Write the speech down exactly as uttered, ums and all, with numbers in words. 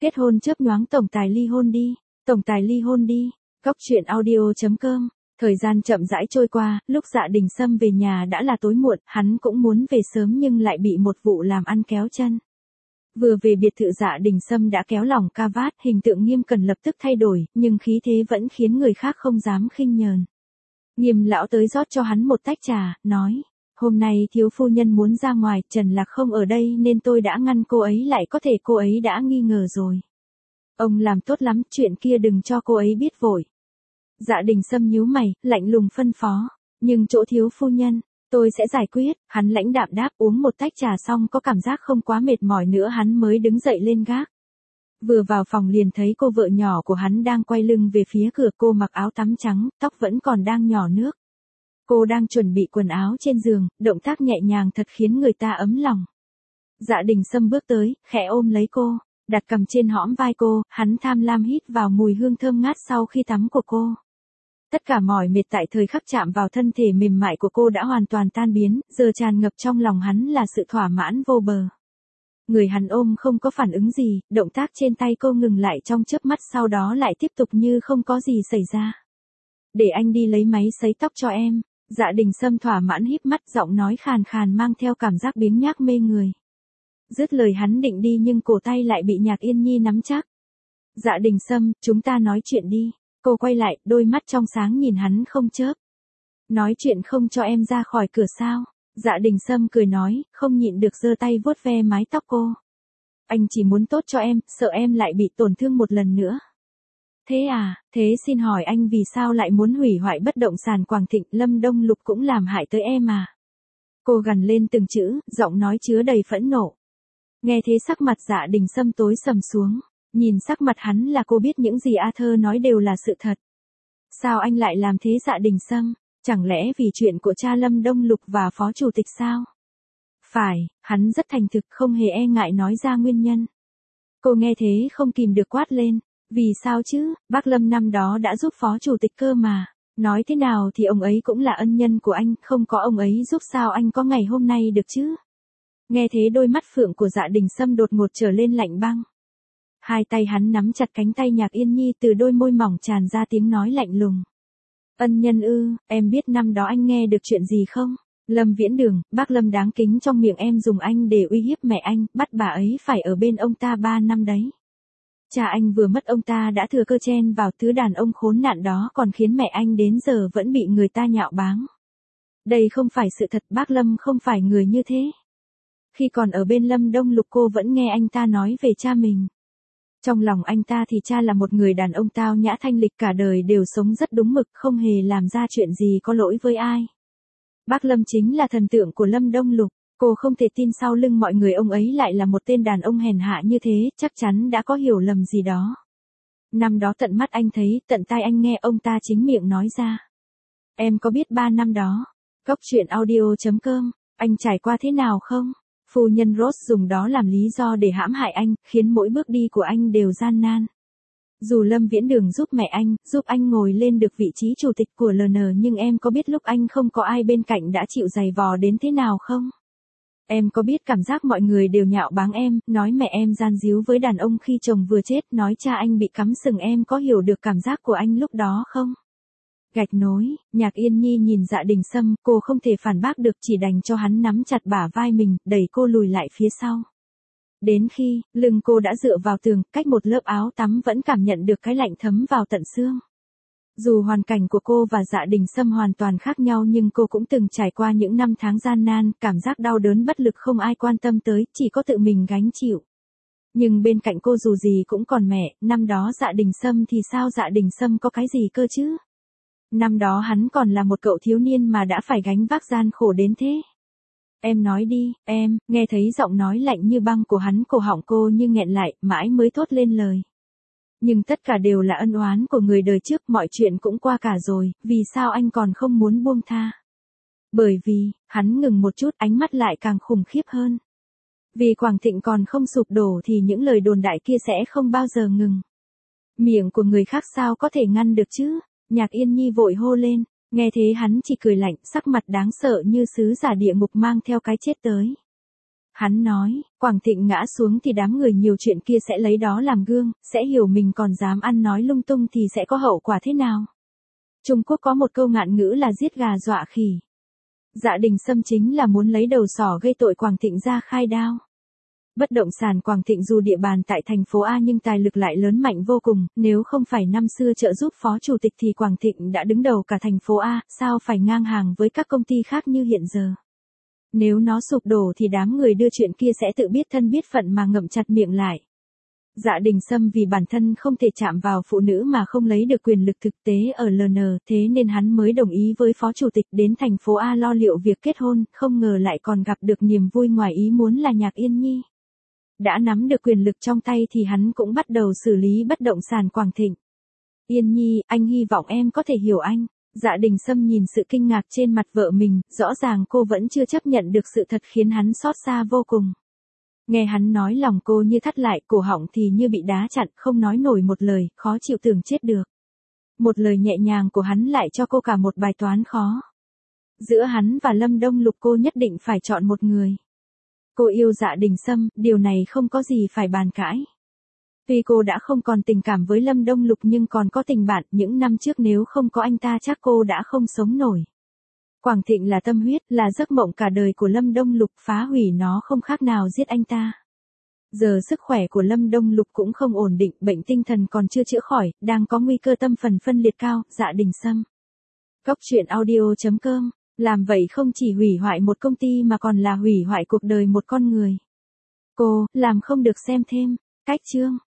Kết hôn chớp nhoáng tổng tài ly hôn đi, tổng tài ly hôn đi. Góc truyện audio chấm com. Thời gian chậm rãi trôi qua, lúc Dạ Đình Sâm về nhà đã là tối muộn, hắn cũng muốn về sớm nhưng lại bị một vụ làm ăn kéo chân. Vừa về biệt thự Dạ Đình Sâm đã kéo lỏng ca vát, hình tượng Nghiêm Cẩn lập tức thay đổi, nhưng khí thế vẫn khiến người khác không dám khinh nhờn. Nghiêm lão tới rót cho hắn một tách trà, nói, hôm nay thiếu phu nhân muốn ra ngoài, Trần Lạc không ở đây nên tôi đã ngăn cô ấy lại, có thể cô ấy đã nghi ngờ rồi. Ông làm tốt lắm, chuyện kia đừng cho cô ấy biết vội. Dạ Đình Sâm nhíu mày, lạnh lùng phân phó, nhưng chỗ thiếu phu nhân, tôi sẽ giải quyết. Hắn lãnh đạm đáp, uống một tách trà xong có cảm giác không quá mệt mỏi nữa hắn mới đứng dậy lên gác. Vừa vào phòng liền thấy cô vợ nhỏ của hắn đang quay lưng về phía cửa, cô mặc áo tắm trắng, tóc vẫn còn đang nhỏ nước. Cô đang chuẩn bị quần áo trên giường, động tác nhẹ nhàng thật khiến người ta ấm lòng. Dạ Đình Sâm bước tới, khẽ ôm lấy cô, đặt cầm trên hõm vai cô, hắn tham lam hít vào mùi hương thơm ngát sau khi tắm của cô. Tất cả mỏi mệt tại thời khắc chạm vào thân thể mềm mại của cô đã hoàn toàn tan biến, giờ tràn ngập trong lòng hắn là sự thỏa mãn vô bờ. Người hắn ôm không có phản ứng gì, động tác trên tay cô ngừng lại trong chớp mắt, sau đó lại tiếp tục như không có gì xảy ra. Để anh đi lấy máy sấy tóc cho em. Dạ Đình Sâm thỏa mãn híp mắt, giọng nói khàn khàn mang theo cảm giác biếng nhác mê người. Dứt lời hắn định đi nhưng cổ tay lại bị Nhạc Yên Nhi nắm chắc. Dạ Đình Sâm, chúng ta nói chuyện đi. Cô quay lại, đôi mắt trong sáng nhìn hắn không chớp. Nói chuyện không cho em ra khỏi cửa sao? Dạ Đình Sâm cười nói, không nhịn được giơ tay vuốt ve mái tóc cô. Anh chỉ muốn tốt cho em, sợ em lại bị tổn thương một lần nữa. Thế à, thế xin hỏi anh vì sao lại muốn hủy hoại bất động sản Quảng Thịnh, Lâm Đông Lục cũng làm hại tới em à? Cô gằn lên từng chữ, giọng nói chứa đầy phẫn nộ. Nghe thế sắc mặt Dạ Đình Sâm tối sầm xuống, nhìn sắc mặt hắn là cô biết những gì A Thơ nói đều là sự thật. Sao anh lại làm thế Dạ Đình Sâm? Chẳng lẽ vì chuyện của cha Lâm Đông Lục và phó chủ tịch sao? Phải, hắn rất thành thực, không hề e ngại nói ra nguyên nhân. Cô nghe thế không kìm được quát lên. Vì sao chứ, bác Lâm năm đó đã giúp phó chủ tịch cơ mà. Nói thế nào thì ông ấy cũng là ân nhân của anh, không có ông ấy giúp sao anh có ngày hôm nay được chứ? Nghe thế đôi mắt phượng của Dạ Đình Sâm đột ngột trở lên lạnh băng. Hai tay hắn nắm chặt cánh tay Nhạc Yên Nhi, từ đôi môi mỏng tràn ra tiếng nói lạnh lùng. Ân nhân ư, em biết năm đó anh nghe được chuyện gì không? Lâm Viễn Đường, bác Lâm đáng kính trong miệng em dùng anh để uy hiếp mẹ anh, bắt bà ấy phải ở bên ông ta ba năm đấy. Cha anh vừa mất, ông ta đã thừa cơ chen vào, thứ đàn ông khốn nạn đó còn khiến mẹ anh đến giờ vẫn bị người ta nhạo báng. Đây không phải sự thật, bác Lâm không phải người như thế. Khi còn ở bên Lâm Đông Lục cô vẫn nghe anh ta nói về cha mình. Trong lòng anh ta thì cha là một người đàn ông tao nhã thanh lịch, cả đời đều sống rất đúng mực, không hề làm ra chuyện gì có lỗi với ai. Bác Lâm chính là thần tượng của Lâm Đông Lục. Cô không thể tin sau lưng mọi người ông ấy lại là một tên đàn ông hèn hạ như thế, chắc chắn đã có hiểu lầm gì đó. Năm đó tận mắt anh thấy, tận tai anh nghe ông ta chính miệng nói ra. Em có biết ba năm đó, góc truyện audio chấm com, anh trải qua thế nào không? Phu nhân Rose dùng đó làm lý do để hãm hại anh, khiến mỗi bước đi của anh đều gian nan. Dù Lâm Viễn Đường giúp mẹ anh, giúp anh ngồi lên được vị trí chủ tịch của lờ en, nhưng em có biết lúc anh không có ai bên cạnh đã chịu giày vò đến thế nào không? Em có biết cảm giác mọi người đều nhạo báng em, nói mẹ em gian díu với đàn ông khi chồng vừa chết, nói cha anh bị cắm sừng, em có hiểu được cảm giác của anh lúc đó không? Gạch nối, Nhạc Yên Nhi nhìn Dạ Đình Sâm, cô không thể phản bác được, chỉ đành cho hắn nắm chặt bả vai mình, đẩy cô lùi lại phía sau. Đến khi, lưng cô đã dựa vào tường, cách một lớp áo tắm vẫn cảm nhận được cái lạnh thấm vào tận xương. Dù hoàn cảnh của cô và Dạ Đình Sâm hoàn toàn khác nhau nhưng cô cũng từng trải qua những năm tháng gian nan, cảm giác đau đớn bất lực không ai quan tâm tới, chỉ có tự mình gánh chịu. Nhưng bên cạnh cô dù gì cũng còn mẹ, năm đó Dạ Đình Sâm thì sao, Dạ Đình Sâm có cái gì cơ chứ? Năm đó hắn còn là một cậu thiếu niên mà đã phải gánh vác gian khổ đến thế. Em nói đi, em, nghe thấy giọng nói lạnh như băng của hắn, cổ họng cô như nghẹn lại, mãi mới thốt lên lời. Nhưng tất cả đều là ân oán của người đời trước, mọi chuyện cũng qua cả rồi, vì sao anh còn không muốn buông tha? Bởi vì, hắn ngừng một chút, ánh mắt lại càng khủng khiếp hơn. Vì Quảng Thịnh còn không sụp đổ thì những lời đồn đại kia sẽ không bao giờ ngừng. Miệng của người khác sao có thể ngăn được chứ? Nhạc Yên Nhi vội hô lên, nghe thế hắn chỉ cười lạnh, sắc mặt đáng sợ như sứ giả địa ngục mang theo cái chết tới. Hắn nói, Quảng Thịnh ngã xuống thì đám người nhiều chuyện kia sẽ lấy đó làm gương, sẽ hiểu mình còn dám ăn nói lung tung thì sẽ có hậu quả thế nào. Trung Quốc có một câu ngạn ngữ là giết gà dọa khỉ. Dạ Đình Sâm chính là muốn lấy đầu sỏ gây tội Quảng Thịnh ra khai đao. Bất động sản Quảng Thịnh dù địa bàn tại thành phố A nhưng tài lực lại lớn mạnh vô cùng, nếu không phải năm xưa trợ giúp phó chủ tịch thì Quảng Thịnh đã đứng đầu cả thành phố A, sao phải ngang hàng với các công ty khác như hiện giờ. Nếu nó sụp đổ thì đám người đưa chuyện kia sẽ tự biết thân biết phận mà ngậm chặt miệng lại. Dạ Đình Sâm vì bản thân không thể chạm vào phụ nữ mà không lấy được quyền lực thực tế ở lờ en, thế nên hắn mới đồng ý với phó chủ tịch đến thành phố A lo liệu việc kết hôn, không ngờ lại còn gặp được niềm vui ngoài ý muốn là Nhạc Yên Nhi. Đã nắm được quyền lực trong tay thì hắn cũng bắt đầu xử lý bất động sản Quảng Thịnh. Yên Nhi, anh hy vọng em có thể hiểu anh. Dạ Đình Sâm nhìn sự kinh ngạc trên mặt vợ mình, rõ ràng cô vẫn chưa chấp nhận được sự thật khiến hắn xót xa vô cùng. Nghe hắn nói lòng cô như thắt lại, cổ họng thì như bị đá chặn, không nói nổi một lời, khó chịu tưởng chết được. Một lời nhẹ nhàng của hắn lại cho cô cả một bài toán khó. Giữa hắn và Lâm Đông Lục cô nhất định phải chọn một người. Cô yêu Dạ Đình Sâm, điều này không có gì phải bàn cãi. Tuy cô đã không còn tình cảm với Lâm Đông Lục nhưng còn có tình bạn, những năm trước nếu không có anh ta chắc cô đã không sống nổi. Quảng Thịnh là tâm huyết, là giấc mộng cả đời của Lâm Đông Lục, phá hủy nó không khác nào giết anh ta. Giờ sức khỏe của Lâm Đông Lục cũng không ổn định, bệnh tinh thần còn chưa chữa khỏi, đang có nguy cơ tâm phần phân liệt cao. Dạ Đình Sâm. Góc truyện audio chấm com, làm vậy không chỉ hủy hoại một công ty mà còn là hủy hoại cuộc đời một con người. Cô, làm không được xem thêm. Cách chương.